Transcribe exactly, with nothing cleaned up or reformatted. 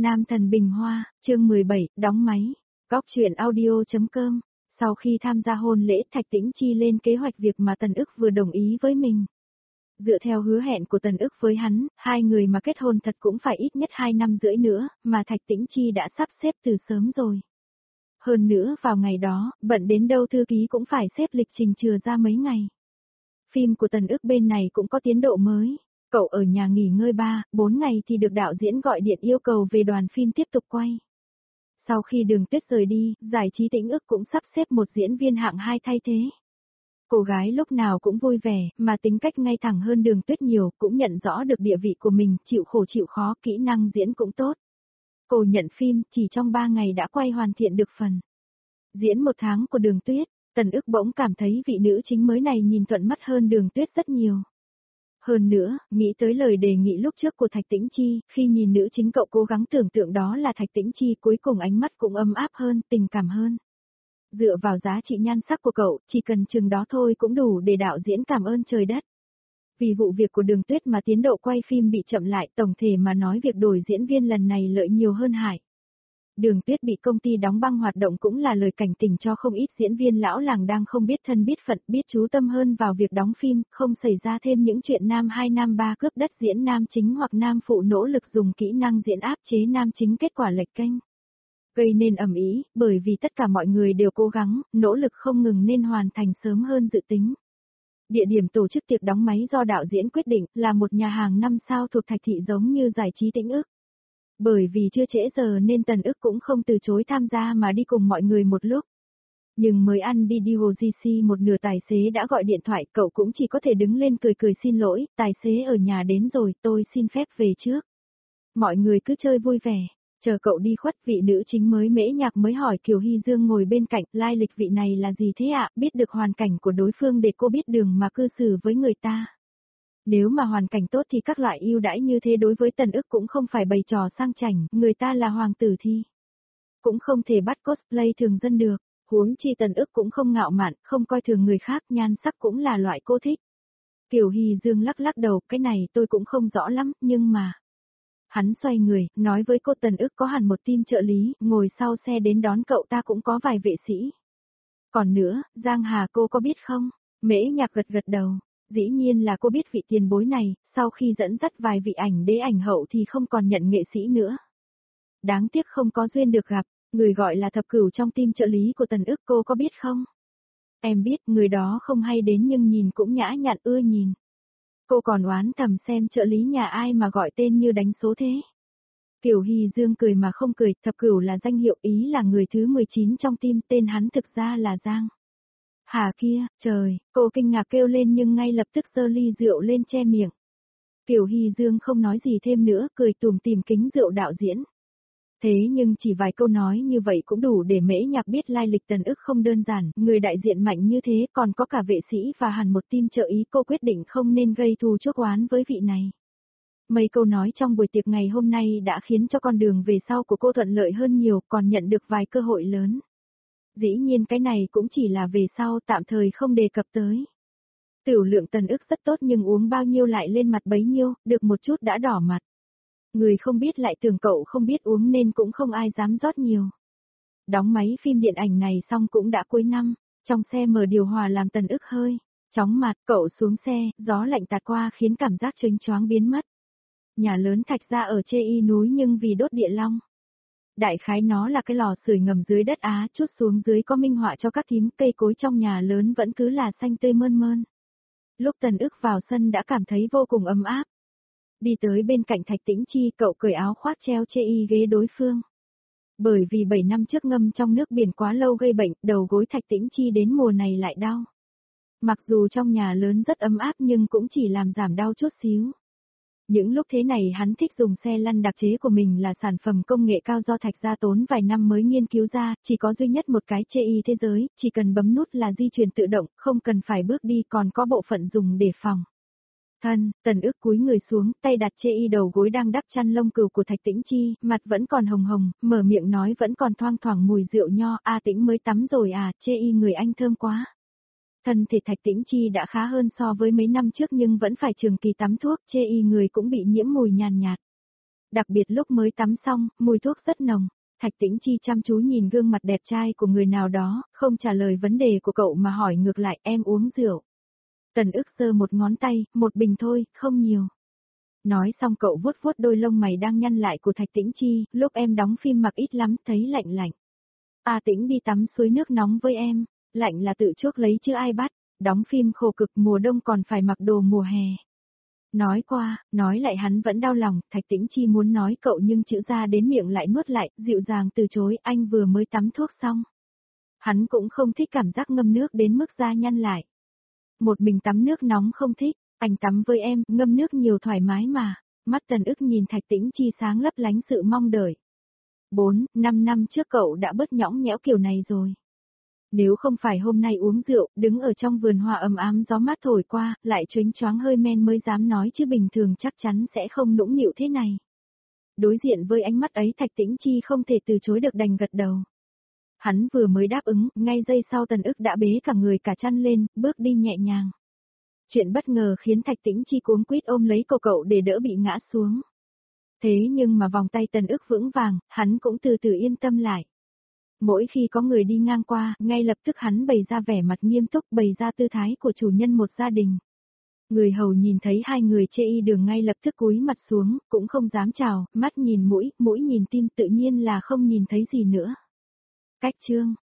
Nam thần bình hoa, chương mười bảy, đóng máy. Góc truyện audio.com. Sau khi tham gia hôn lễ, Thạch Tĩnh Chi lên kế hoạch việc mà Tần Ức vừa đồng ý với mình. Dựa theo hứa hẹn của Tần Ức với hắn, hai người mà kết hôn thật cũng phải ít nhất hai năm rưỡi nữa, mà Thạch Tĩnh Chi đã sắp xếp từ sớm rồi. Hơn nữa vào ngày đó, bận đến đâu thư ký cũng phải xếp lịch trình chừa ra mấy ngày. Phim của Tần Ức bên này cũng có tiến độ mới. Cậu ở nhà nghỉ ngơi ba, bốn ngày thì được đạo diễn gọi điện yêu cầu về đoàn phim tiếp tục quay. Sau khi Đường Tuyết rời đi, giải trí Tĩnh Ức cũng sắp xếp một diễn viên hạng hai thay thế. Cô gái lúc nào cũng vui vẻ, mà tính cách ngay thẳng hơn Đường Tuyết nhiều, cũng nhận rõ được địa vị của mình, chịu khổ chịu khó, kỹ năng diễn cũng tốt. Cô nhận phim, chỉ trong ba ngày đã quay hoàn thiện được phần. Diễn một tháng của Đường Tuyết, Tần Ức bỗng cảm thấy vị nữ chính mới này nhìn thuận mắt hơn Đường Tuyết rất nhiều. Hơn nữa, nghĩ tới lời đề nghị lúc trước của Thạch Tĩnh Chi, khi nhìn nữ chính cậu cố gắng tưởng tượng đó là Thạch Tĩnh Chi, cuối cùng ánh mắt cũng ấm áp hơn, tình cảm hơn. Dựa vào giá trị nhan sắc của cậu, chỉ cần chừng đó thôi cũng đủ để đạo diễn cảm ơn trời đất. Vì vụ việc của Đường Tuyết mà tiến độ quay phim bị chậm lại, tổng thể mà nói việc đổi diễn viên lần này lợi nhiều hơn hại. Đường Tuyết bị công ty đóng băng hoạt động cũng là lời cảnh tỉnh cho không ít diễn viên lão làng đang không biết thân biết phận, biết chú tâm hơn vào việc đóng phim, không xảy ra thêm những chuyện nam hai nam ba cướp đất diễn nam chính hoặc nam phụ nỗ lực dùng kỹ năng diễn áp chế nam chính, kết quả lệch kênh. Gây nên ầm ĩ, bởi vì tất cả mọi người đều cố gắng, nỗ lực không ngừng nên hoàn thành sớm hơn dự tính. Địa điểm tổ chức tiệc đóng máy do đạo diễn quyết định là một nhà hàng năm sao thuộc Thạch Thị giống như giải trí Tĩnh Ức. Bởi vì chưa trễ giờ nên Tần Ức cũng không từ chối tham gia mà đi cùng mọi người một lúc. Nhưng mới ăn đi đi hồ giê xê một nửa tài xế đã gọi điện thoại, cậu cũng chỉ có thể đứng lên cười cười xin lỗi, tài xế ở nhà đến rồi, tôi xin phép về trước. Mọi người cứ chơi vui vẻ, chờ cậu đi khuất, vị nữ chính mới Mễ Nhạc mới hỏi Kiều Hy Dương ngồi bên cạnh, lai lịch vị này là gì thế ạ, biết được hoàn cảnh của đối phương để cô biết đường mà cư xử với người ta. Nếu mà hoàn cảnh tốt thì các loại ưu đãi như thế đối với Tần Ức cũng không phải bày trò sang chảnh, người ta là hoàng tử thi. Cũng không thể bắt cosplay thường dân được, huống chi Tần Ức cũng không ngạo mạn, không coi thường người khác, nhan sắc cũng là loại cô thích. Kiều Hy Dương lắc lắc đầu, cái này tôi cũng không rõ lắm, nhưng mà... Hắn xoay người, nói với cô Tần Ức có hẳn một team trợ lý, ngồi sau xe đến đón cậu ta cũng có vài vệ sĩ. Còn nữa, Giang Hà cô có biết không? Mễ Nhạc gật gật đầu. Dĩ nhiên là cô biết vị tiền bối này, sau khi dẫn dắt vài vị ảnh đế ảnh hậu thì không còn nhận nghệ sĩ nữa. Đáng tiếc không có duyên được gặp, người gọi là thập cửu trong team trợ lý của Tần Ức cô có biết không? Em biết, người đó không hay đến nhưng nhìn cũng nhã nhặn ưa nhìn. Cô còn oán thầm xem trợ lý nhà ai mà gọi tên như đánh số thế. Kiều Hy Dương cười mà không cười, thập cửu là danh hiệu, ý là người thứ mười chín trong team, tên hắn thực ra là Giang. Hà kia, trời, cô kinh ngạc kêu lên nhưng ngay lập tức giơ ly rượu lên che miệng. Kiều Hy Dương không nói gì thêm nữa, cười tủm tỉm kính rượu đạo diễn. Thế nhưng chỉ vài câu nói như vậy cũng đủ để Mễ Nhạc biết lai lịch Tần Ức không đơn giản, người đại diện mạnh như thế còn có cả vệ sĩ và hẳn một team trợ ý, cô quyết định không nên gây thù chuốc oán với vị này. Mấy câu nói trong buổi tiệc ngày hôm nay đã khiến cho con đường về sau của cô thuận lợi hơn nhiều, còn nhận được vài cơ hội lớn. Dĩ nhiên cái này cũng chỉ là về sau, tạm thời không đề cập tới. Tiểu lượng Tần Ức rất tốt nhưng uống bao nhiêu lại lên mặt bấy nhiêu, được một chút đã đỏ mặt. Người không biết lại tưởng cậu không biết uống nên cũng không ai dám rót nhiều. Đóng máy phim điện ảnh này xong cũng đã cuối năm, trong xe mở điều hòa làm Tần Ức hơi chóng mặt, cậu xuống xe, gió lạnh tạt qua khiến cảm giác chênh choáng biến mất. Nhà lớn Thạch Gia ở Chê Y núi nhưng vì đốt địa long. Đại khái nó là cái lò sưởi ngầm dưới đất Á, chút xuống dưới có minh họa cho các thím, cây cối trong nhà lớn vẫn cứ là xanh tươi mơn mơn. Lúc Tần Ức vào sân đã cảm thấy vô cùng ấm áp. Đi tới bên cạnh Thạch Tĩnh Chi, cậu cởi áo khoác treo Chê Y ghế đối phương. Bởi vì bảy năm trước ngâm trong nước biển quá lâu gây bệnh, đầu gối Thạch Tĩnh Chi đến mùa này lại đau. Mặc dù trong nhà lớn rất ấm áp nhưng cũng chỉ làm giảm đau chút xíu. Những lúc thế này hắn thích dùng xe lăn đặc chế của mình, là sản phẩm công nghệ cao do Thạch Gia tốn vài năm mới nghiên cứu ra, chỉ có duy nhất một cái Chê Y thế giới, chỉ cần bấm nút là di chuyển tự động, không cần phải bước đi, còn có bộ phận dùng để phòng thân. Tần Ức cúi người xuống, tay đặt Chê Y đầu gối đang đắp chăn lông cừu của Thạch Tĩnh Chi, mặt vẫn còn hồng hồng, mở miệng nói vẫn còn thoang thoảng mùi rượu nho, a Tĩnh mới tắm rồi à, Chê Y người anh thơm quá. Thân thể Thạch Tĩnh Chi đã khá hơn so với mấy năm trước nhưng vẫn phải trường kỳ tắm thuốc, Chê Y người cũng bị nhiễm mùi nhàn nhạt. Đặc biệt lúc mới tắm xong, mùi thuốc rất nồng. Thạch Tĩnh Chi chăm chú nhìn gương mặt đẹp trai của người nào đó, không trả lời vấn đề của cậu mà hỏi ngược lại, em uống rượu. Tần ức giơ một ngón tay, một bình thôi, không nhiều. Nói xong cậu vuốt vuốt đôi lông mày đang nhăn lại của Thạch Tĩnh Chi, lúc em đóng phim mặc ít lắm, thấy lạnh lạnh. A Tĩnh đi tắm suối nước nóng với em, lạnh là tự chuốc lấy chứ ai bắt, đóng phim khổ cực mùa đông còn phải mặc đồ mùa hè. Nói qua, nói lại hắn vẫn đau lòng, Thạch Tĩnh Chi muốn nói cậu nhưng chữ ra đến miệng lại nuốt lại, dịu dàng từ chối, anh vừa mới tắm thuốc xong. Hắn cũng không thích cảm giác ngâm nước đến mức da nhăn lại. Một mình tắm nước nóng không thích, anh tắm với em, ngâm nước nhiều thoải mái mà. Mắt Tần ức nhìn Thạch Tĩnh Chi sáng lấp lánh sự mong đợi. Bốn, năm năm trước cậu đã bớt nhõng nhẽo kiểu này rồi. Nếu không phải hôm nay uống rượu, đứng ở trong vườn hoa ấm ám gió mát thổi qua, lại chónh choáng hơi men mới dám nói chứ bình thường chắc chắn sẽ không nũng nịu thế này. Đối diện với ánh mắt ấy Thạch Tĩnh Chi không thể từ chối được đành gật đầu. Hắn vừa mới đáp ứng, ngay giây sau Tần ức đã bế cả người cả chăn lên, bước đi nhẹ nhàng. Chuyện bất ngờ khiến Thạch Tĩnh Chi cuống quýt ôm lấy cô cậu để đỡ bị ngã xuống. Thế nhưng mà vòng tay Tần ức vững vàng, hắn cũng từ từ yên tâm lại. Mỗi khi có người đi ngang qua, ngay lập tức hắn bày ra vẻ mặt nghiêm túc, bày ra tư thái của chủ nhân một gia đình. Người hầu nhìn thấy hai người chê y đường ngay lập tức cúi mặt xuống, cũng không dám chào, mắt nhìn mũi, mũi nhìn tim tự nhiên là không nhìn thấy gì nữa. Cách chương